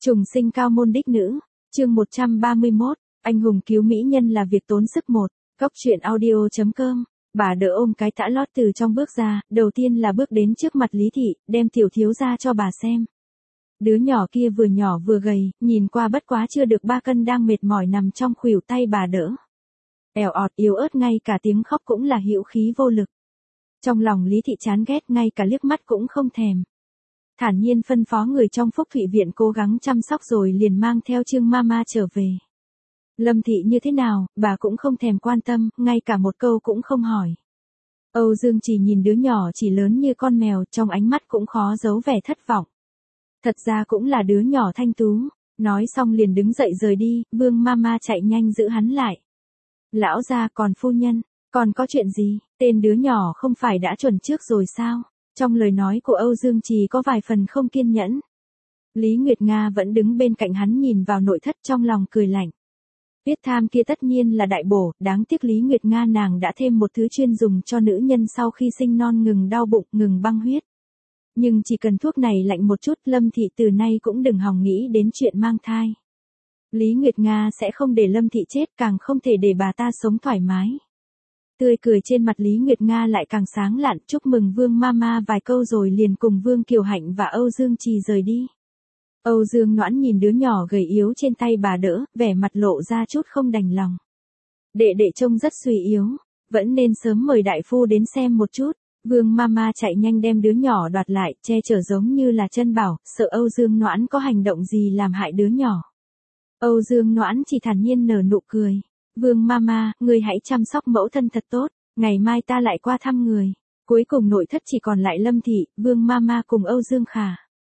Trùng sinh cao môn đích nữ, chương 131, anh hùng cứu mỹ nhân là việc tốn sức một. Cóc truyện audio.com. Bà đỡ ôm cái tã lót từ trong bước ra, đầu tiên là bước đến trước mặt Lý Thị, đem tiểu thiếu ra cho bà xem. Đứa nhỏ kia vừa nhỏ vừa gầy, nhìn qua bất quá chưa được 3 cân đang mệt mỏi nằm trong khuỷu tay bà đỡ. Èo ọt yếu ớt, ngay cả tiếng khóc cũng là hữu khí vô lực. Trong lòng Lý Thị chán ghét, ngay cả liếc mắt cũng không thèm. Thản nhiên phân phó người trong Phúc Thụy Viện cố gắng chăm sóc rồi liền mang theo Trương Mama trở về. Lâm Thị như thế nào, bà cũng không thèm quan tâm, ngay cả một câu cũng không hỏi. Âu Dương chỉ nhìn đứa nhỏ chỉ lớn như con mèo, trong ánh mắt cũng khó giấu vẻ thất vọng. Thật ra cũng là đứa nhỏ thanh tú, nói xong liền đứng dậy rời đi, Vương Mama chạy nhanh giữ hắn lại. Lão gia, còn phu nhân, còn có chuyện gì, tên đứa nhỏ không phải đã chuẩn trước rồi sao? Trong lời nói của Âu Dương Trì có vài phần không kiên nhẫn. Lý Nguyệt Nga vẫn đứng bên cạnh hắn nhìn vào nội thất, trong lòng cười lạnh. Huyết tham kia tất nhiên là đại bổ, đáng tiếc Lý Nguyệt Nga nàng đã thêm một thứ chuyên dùng cho nữ nhân sau khi sinh non ngừng đau bụng, ngừng băng huyết. Nhưng chỉ cần thuốc này lạnh một chút, Lâm Thị từ nay cũng đừng hòng nghĩ đến chuyện mang thai. Lý Nguyệt Nga sẽ không để Lâm Thị chết, càng không thể để bà ta sống thoải mái. Tươi cười trên mặt Lý Nguyệt Nga lại càng sáng lạn, chúc mừng Vương Mama vài câu rồi liền cùng Vương Kiều Hạnh và Âu Dương Trì rời đi. Âu Dương Noãn nhìn đứa nhỏ gầy yếu trên tay bà đỡ, vẻ mặt lộ ra chút không đành lòng. Đệ đệ trông rất suy yếu, vẫn nên sớm mời đại phu đến xem một chút. Vương Mama chạy nhanh đem đứa nhỏ đoạt lại, che chở giống như là chân bảo, sợ Âu Dương Noãn có hành động gì làm hại đứa nhỏ. Âu Dương Noãn chỉ thản nhiên nở nụ cười. Vương Mama, ngươi hãy chăm sóc mẫu thân thật tốt, ngày mai ta lại qua thăm người. Cuối cùng nội thất chỉ còn lại Lâm Thị, Vương Mama cùng Âu Dương Khả.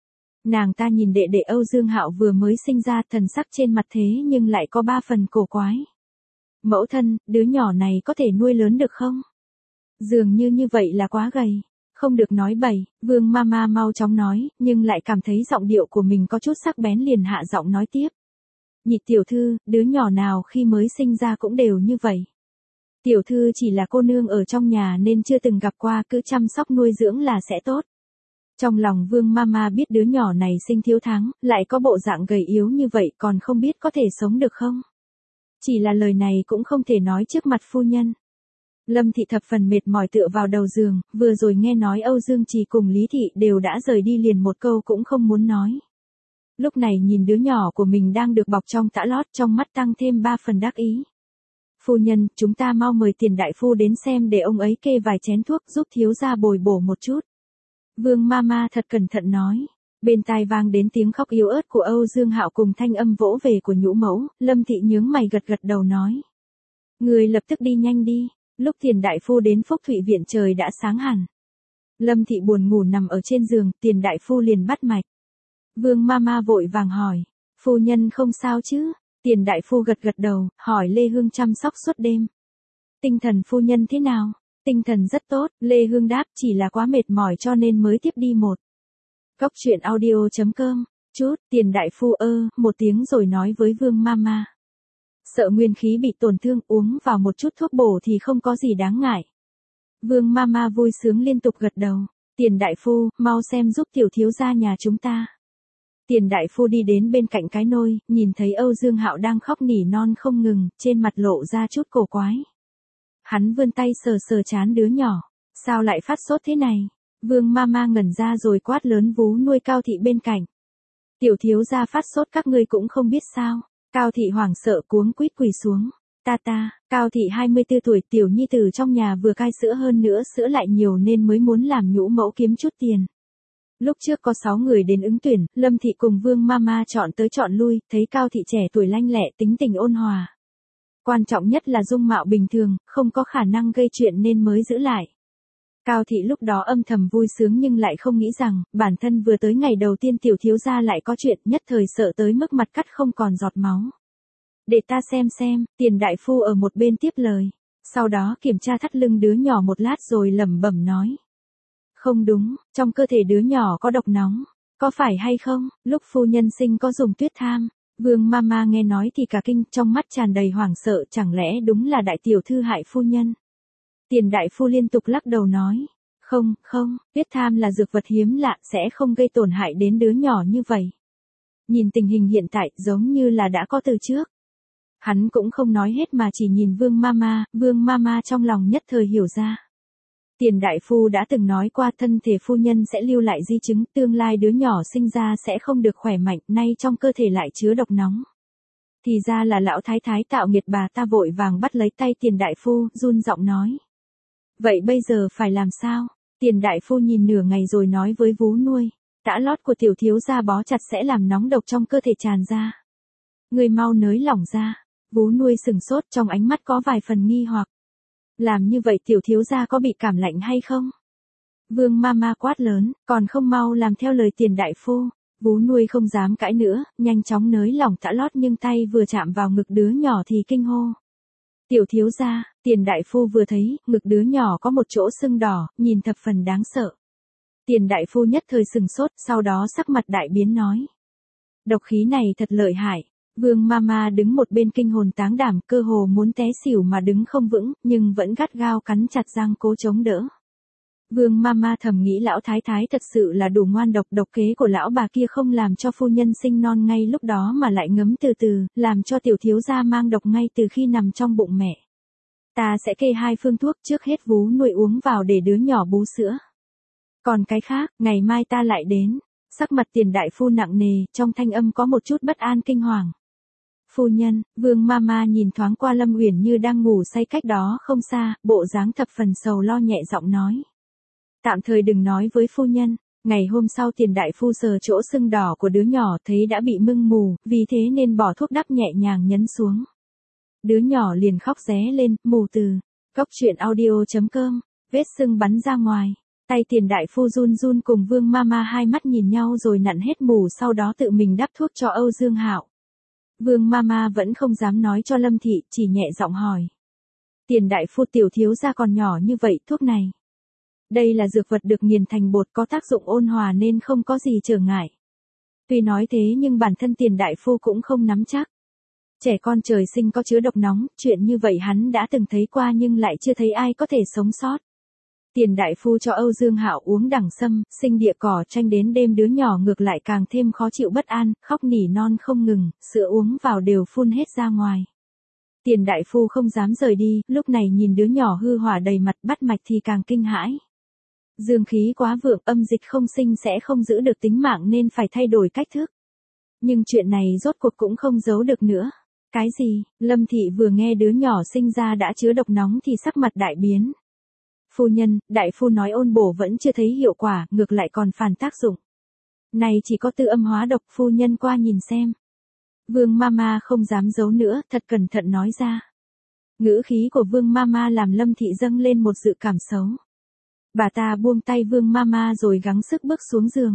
Nàng ta nhìn đệ đệ Âu Dương Hạo vừa mới sinh ra, thần sắc trên mặt thế nhưng lại có 3 phần cổ quái. Mẫu thân, đứa nhỏ này có thể nuôi lớn được không? Dường như vậy là quá gầy. Không được nói bậy, Vương Mama mau chóng nói, nhưng lại cảm thấy giọng điệu của mình có chút sắc bén liền hạ giọng nói tiếp. Nhị tiểu thư, đứa nhỏ nào khi mới sinh ra cũng đều như vậy. Tiểu thư chỉ là cô nương ở trong nhà nên chưa từng gặp qua, cứ chăm sóc nuôi dưỡng là sẽ tốt. Trong lòng Vương Mama biết đứa nhỏ này sinh thiếu tháng, lại có bộ dạng gầy yếu như vậy, còn không biết có thể sống được không. Chỉ là lời này cũng không thể nói trước mặt phu nhân. Lâm Thị thập phần mệt mỏi tựa vào đầu giường, vừa rồi nghe nói Âu Dương Trì cùng Lý Thị đều đã rời đi liền một câu cũng không muốn nói. Lúc này nhìn đứa nhỏ của mình đang được bọc trong tã lót, trong mắt tăng thêm 3 phần đắc ý. Phu nhân, chúng ta mau mời Tiền đại phu đến xem để ông ấy kê vài chén thuốc giúp thiếu gia bồi bổ một chút. Vương Mama thật cẩn thận nói. Bên tai vang đến tiếng khóc yếu ớt của Âu Dương Hạo cùng thanh âm vỗ về của nhũ mẫu, Lâm Thị nhướng mày gật gật đầu nói. Người lập tức đi nhanh đi, lúc Tiền đại phu đến Phúc Thụy Viện trời đã sáng hẳn. Lâm Thị buồn ngủ nằm ở trên giường, Tiền đại phu liền bắt mạch. Vương Mama vội vàng hỏi, phu nhân không sao chứ? Tiền đại phu gật gật đầu, hỏi Lê Hương chăm sóc suốt đêm. Tinh thần phu nhân thế nào? Tinh thần rất tốt, Lê Hương đáp, chỉ là quá mệt mỏi cho nên mới tiếp đi một. Cóc truyện audio.com, chút, Tiền đại phu một tiếng rồi nói với Vương Mama. Sợ nguyên khí bị tổn thương, uống vào một chút thuốc bổ thì không có gì đáng ngại. Vương Mama vui sướng liên tục gật đầu. Tiền đại phu, mau xem giúp tiểu thiếu gia nhà chúng ta. Tiền đại phu đi đến bên cạnh cái nôi, nhìn thấy Âu Dương Hạo đang khóc nỉ non không ngừng, trên mặt lộ ra chút cổ quái. Hắn vươn tay sờ sờ trán đứa nhỏ. Sao lại phát sốt thế này? Vương Mama ngẩn ra rồi quát lớn vú nuôi Cao Thị bên cạnh. Tiểu thiếu gia phát sốt các ngươi cũng không biết sao? Cao Thị hoảng sợ cuống quýt quỳ xuống. Cao Thị 24 tuổi, tiểu nhi tử trong nhà vừa cai sữa, hơn nữa sữa lại nhiều nên mới muốn làm nhũ mẫu kiếm chút tiền. Lúc trước có 6 người đến ứng tuyển, Lâm Thị cùng Vương Mama chọn tới chọn lui, thấy Cao Thị trẻ tuổi lanh lẹ, tính tình ôn hòa. Quan trọng nhất là dung mạo bình thường, không có khả năng gây chuyện nên mới giữ lại. Cao Thị lúc đó âm thầm vui sướng nhưng lại không nghĩ rằng, bản thân vừa tới ngày đầu tiên tiểu thiếu gia lại có chuyện, nhất thời sợ tới mức mặt cắt không còn giọt máu. Để ta xem, Tiền đại phu ở một bên tiếp lời. Sau đó kiểm tra thắt lưng đứa nhỏ một lát rồi lẩm bẩm nói. Không đúng, trong cơ thể đứa nhỏ có độc nóng. Có phải hay không, lúc phu nhân sinh có dùng tuyết tham? Vương Mama nghe nói thì cả kinh, trong mắt tràn đầy hoảng sợ, chẳng lẽ đúng là đại tiểu thư hại phu nhân? Tiền đại phu liên tục lắc đầu nói. Không, tuyết tham là dược vật hiếm lạ, sẽ không gây tổn hại đến đứa nhỏ như vậy. nhìn tình hình hiện tại giống như là đã có từ trước. Hắn cũng không nói hết mà chỉ nhìn Vương Mama trong lòng nhất thời hiểu ra. Tiền đại phu đã từng nói qua thân thể phu nhân sẽ lưu lại di chứng, tương lai đứa nhỏ sinh ra sẽ không được khỏe mạnh, nay trong cơ thể lại chứa độc nóng. Thì ra là lão thái thái tạo nghiệt, bà ta vội vàng bắt lấy tay tiền đại phu, run giọng nói. Vậy bây giờ phải làm sao? Tiền đại phu nhìn nửa ngày rồi nói với vú nuôi, tã lót của tiểu thiếu gia bó chặt sẽ làm nóng độc trong cơ thể tràn ra. Người mau nới lỏng ra. Vú nuôi sừng sốt, trong ánh mắt có vài phần nghi hoặc. Làm như vậy tiểu thiếu gia có bị cảm lạnh hay không? Vương Mama quát lớn, còn không mau làm theo lời tiền đại phu. Vú nuôi không dám cãi nữa, nhanh chóng nới lỏng tã lót, nhưng tay vừa chạm vào ngực đứa nhỏ thì kinh hô. Tiểu thiếu gia, tiền đại phu vừa thấy, ngực đứa nhỏ có một chỗ sưng đỏ, nhìn thập phần đáng sợ. Tiền đại phu nhất thời sừng sốt, sau đó sắc mặt đại biến nói. Độc khí này thật lợi hại. Vương Mama đứng một bên kinh hồn táng đảm, cơ hồ muốn té xỉu mà đứng không vững, nhưng vẫn gắt gao cắn chặt răng cố chống đỡ. Vương Mama thầm nghĩ lão thái thái thật sự là đủ ngoan độc, độc kế của lão bà kia không làm cho phu nhân sinh non ngay lúc đó mà lại ngấm từ từ, làm cho tiểu thiếu gia mang độc ngay từ khi nằm trong bụng mẹ. Ta sẽ kê 2 phương thuốc, trước hết vú nuôi uống vào để đứa nhỏ bú sữa. Còn cái khác, ngày mai ta lại đến. Sắc mặt tiền đại phu nặng nề, trong thanh âm có một chút bất an kinh hoàng. Phu nhân, Vương Mama nhìn thoáng qua Lâm Uyển Như đang ngủ say cách đó không xa, bộ dáng thập phần sầu lo, nhẹ giọng nói. Tạm thời đừng nói với phu nhân. Ngày hôm sau tiền đại phu sờ chỗ sưng đỏ của đứa nhỏ thấy đã bị mưng mù, vì thế nên bỏ thuốc đắp nhẹ nhàng nhấn xuống. Đứa nhỏ liền khóc ré lên, mù từ. Cốc truyện audio.com, vết sưng bắn ra ngoài. Tay tiền đại phu run run, cùng Vương Mama hai mắt nhìn nhau rồi nặn hết mù, sau đó tự mình đắp thuốc cho Âu Dương Hạo. Vương Mama vẫn không dám nói cho Lâm Thị, chỉ nhẹ giọng hỏi. Tiền đại phu, tiểu thiếu gia còn nhỏ như vậy, thuốc này. Đây là dược vật được nghiền thành bột, có tác dụng ôn hòa nên không có gì trở ngại. Tuy nói thế nhưng bản thân tiền đại phu cũng không nắm chắc. Trẻ con trời sinh có chứa độc nóng, chuyện như vậy hắn đã từng thấy qua nhưng lại chưa thấy ai có thể sống sót. Tiền đại phu cho Âu Dương Hạo uống đẳng sâm, sinh địa cỏ chanh, đến đêm đứa nhỏ ngược lại càng thêm khó chịu bất an, khóc nỉ non không ngừng, sữa uống vào đều phun hết ra ngoài. Tiền đại phu không dám rời đi, lúc này nhìn đứa nhỏ hư hỏa đầy mặt bắt mạch thì càng kinh hãi. Dương khí quá vượng, âm dịch không sinh sẽ không giữ được tính mạng nên phải thay đổi cách thức. Nhưng chuyện này rốt cuộc cũng không giấu được nữa. Cái gì? Lâm Thị vừa nghe đứa nhỏ sinh ra đã chứa độc nóng thì sắc mặt đại biến. Phu nhân, đại phu nói ôn bổ vẫn chưa thấy hiệu quả, ngược lại còn phản tác dụng. Này chỉ có tư âm hóa độc, phu nhân qua nhìn xem. Vương Mama không dám giấu nữa, thật cẩn thận nói ra. Ngữ khí của Vương Mama làm Lâm Thị dâng lên một dự cảm xấu. Bà ta buông tay Vương Mama rồi gắng sức bước xuống giường.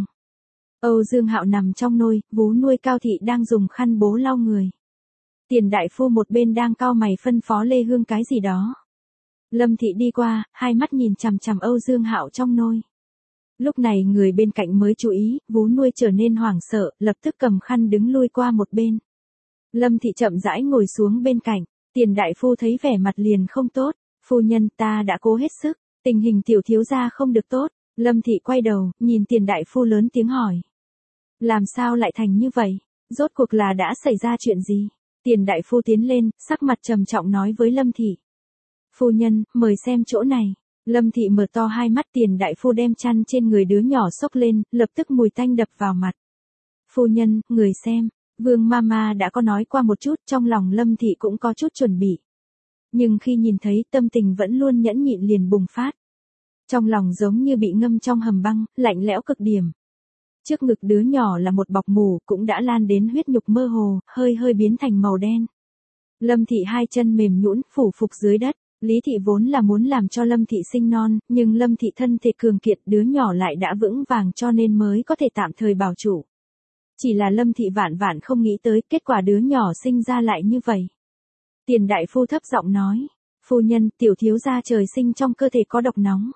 Âu Dương Hạo nằm trong nôi, vú nuôi Cao Thị đang dùng khăn bố lau người. Tiền đại phu một bên đang cau mày phân phó Lê Hương cái gì đó. Lâm Thị đi qua, hai mắt nhìn chằm chằm Âu Dương Hạo trong nôi. Lúc này người bên cạnh mới chú ý, vú nuôi trở nên hoảng sợ, lập tức cầm khăn đứng lui qua một bên. Lâm Thị chậm rãi ngồi xuống bên cạnh, tiền đại phu thấy vẻ mặt liền không tốt. Phu nhân, ta đã cố hết sức, tình hình tiểu thiếu gia không được tốt. Lâm Thị quay đầu, nhìn tiền đại phu lớn tiếng hỏi. Làm sao lại thành như vậy? Rốt cuộc là đã xảy ra chuyện gì? Tiền đại phu tiến lên, sắc mặt trầm trọng nói với Lâm Thị. Phu nhân, mời xem chỗ này. Lâm Thị mở to hai mắt, tiền đại phu đem chăn trên người đứa nhỏ xốc lên, lập tức mùi tanh đập vào mặt. Phu nhân, người xem. Vương Mama đã có nói qua một chút, trong lòng Lâm Thị cũng có chút chuẩn bị. Nhưng khi nhìn thấy, tâm tình vẫn luôn nhẫn nhịn liền bùng phát. Trong lòng giống như bị ngâm trong hầm băng, lạnh lẽo cực điểm. Trước ngực đứa nhỏ là một bọc mủ, cũng đã lan đến huyết nhục mơ hồ, hơi hơi biến thành màu đen. Lâm Thị hai chân mềm nhũn phủ phục dưới đất. Lý Thị vốn là muốn làm cho Lâm Thị sinh non, nhưng Lâm Thị thân thể cường kiệt, đứa nhỏ lại đã vững vàng cho nên mới có thể tạm thời bảo trụ. Chỉ là Lâm Thị vạn vạn không nghĩ tới kết quả đứa nhỏ sinh ra lại như vậy. Tiền đại phu thấp giọng nói, phu nhân, tiểu thiếu gia trời sinh trong cơ thể có độc nóng.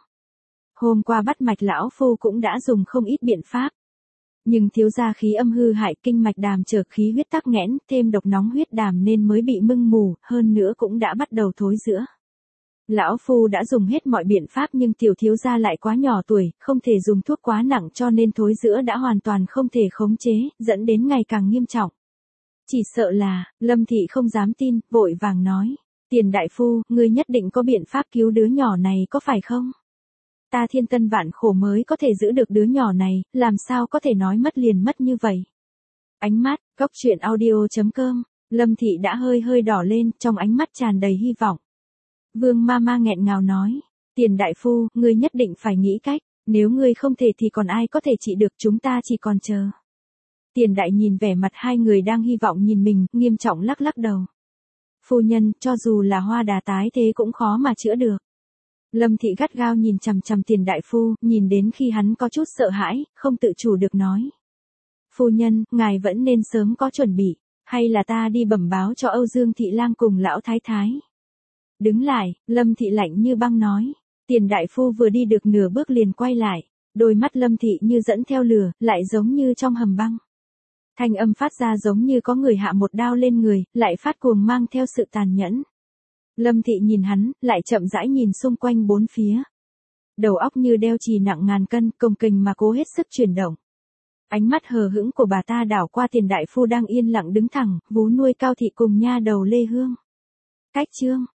Hôm qua bắt mạch lão phu cũng đã dùng không ít biện pháp. Nhưng thiếu gia khí âm hư hại, kinh mạch đàm trở, khí huyết tắc nghẽn, thêm độc nóng huyết đàm nên mới bị mưng mù, hơn nữa cũng đã bắt đầu thối rữa. Lão phu đã dùng hết mọi biện pháp nhưng tiểu thiếu gia lại quá nhỏ tuổi, không thể dùng thuốc quá nặng cho nên thối rữa đã hoàn toàn không thể khống chế, dẫn đến ngày càng nghiêm trọng. Chỉ sợ là, Lâm Thị không dám tin, vội vàng nói. Tiền đại phu, ngươi nhất định có biện pháp cứu đứa nhỏ này có phải không? Ta thiên tân vạn khổ mới có thể giữ được đứa nhỏ này, làm sao có thể nói mất liền mất như vậy? Ánh mắt, góc truyện audio.com, Lâm Thị đã hơi hơi đỏ lên, trong ánh mắt tràn đầy hy vọng. Vương Mama nghẹn ngào nói, Tiền đại phu, ngươi nhất định phải nghĩ cách, nếu ngươi không thể thì còn ai có thể trị được, chúng ta chỉ còn chờ. Tiền đại nhìn vẻ mặt hai người đang hy vọng nhìn mình, nghiêm trọng lắc lắc đầu. Phu nhân, cho dù là hoa đà tái thế cũng khó mà chữa được. Lâm Thị gắt gao nhìn chằm chằm Tiền đại phu, nhìn đến khi hắn có chút sợ hãi, không tự chủ được nói. Phu nhân, ngài vẫn nên sớm có chuẩn bị, hay là ta đi bẩm báo cho Âu Dương Thị Lang cùng lão thái thái. Đứng lại, Lâm Thị lạnh như băng nói. Tiền đại phu vừa đi được nửa bước liền quay lại, đôi mắt Lâm Thị như dẫn theo lửa, lại giống như trong hầm băng. Thanh âm phát ra giống như có người hạ một đao lên người, lại phát cuồng mang theo sự tàn nhẫn. Lâm Thị nhìn hắn, lại chậm rãi nhìn xung quanh bốn phía. Đầu óc như đeo chì nặng ngàn cân, cồng kềnh mà cố hết sức chuyển động. Ánh mắt hờ hững của bà ta đảo qua Tiền đại phu đang yên lặng đứng thẳng, vú nuôi Cao Thị cùng nha đầu Lê Hương. Cách chương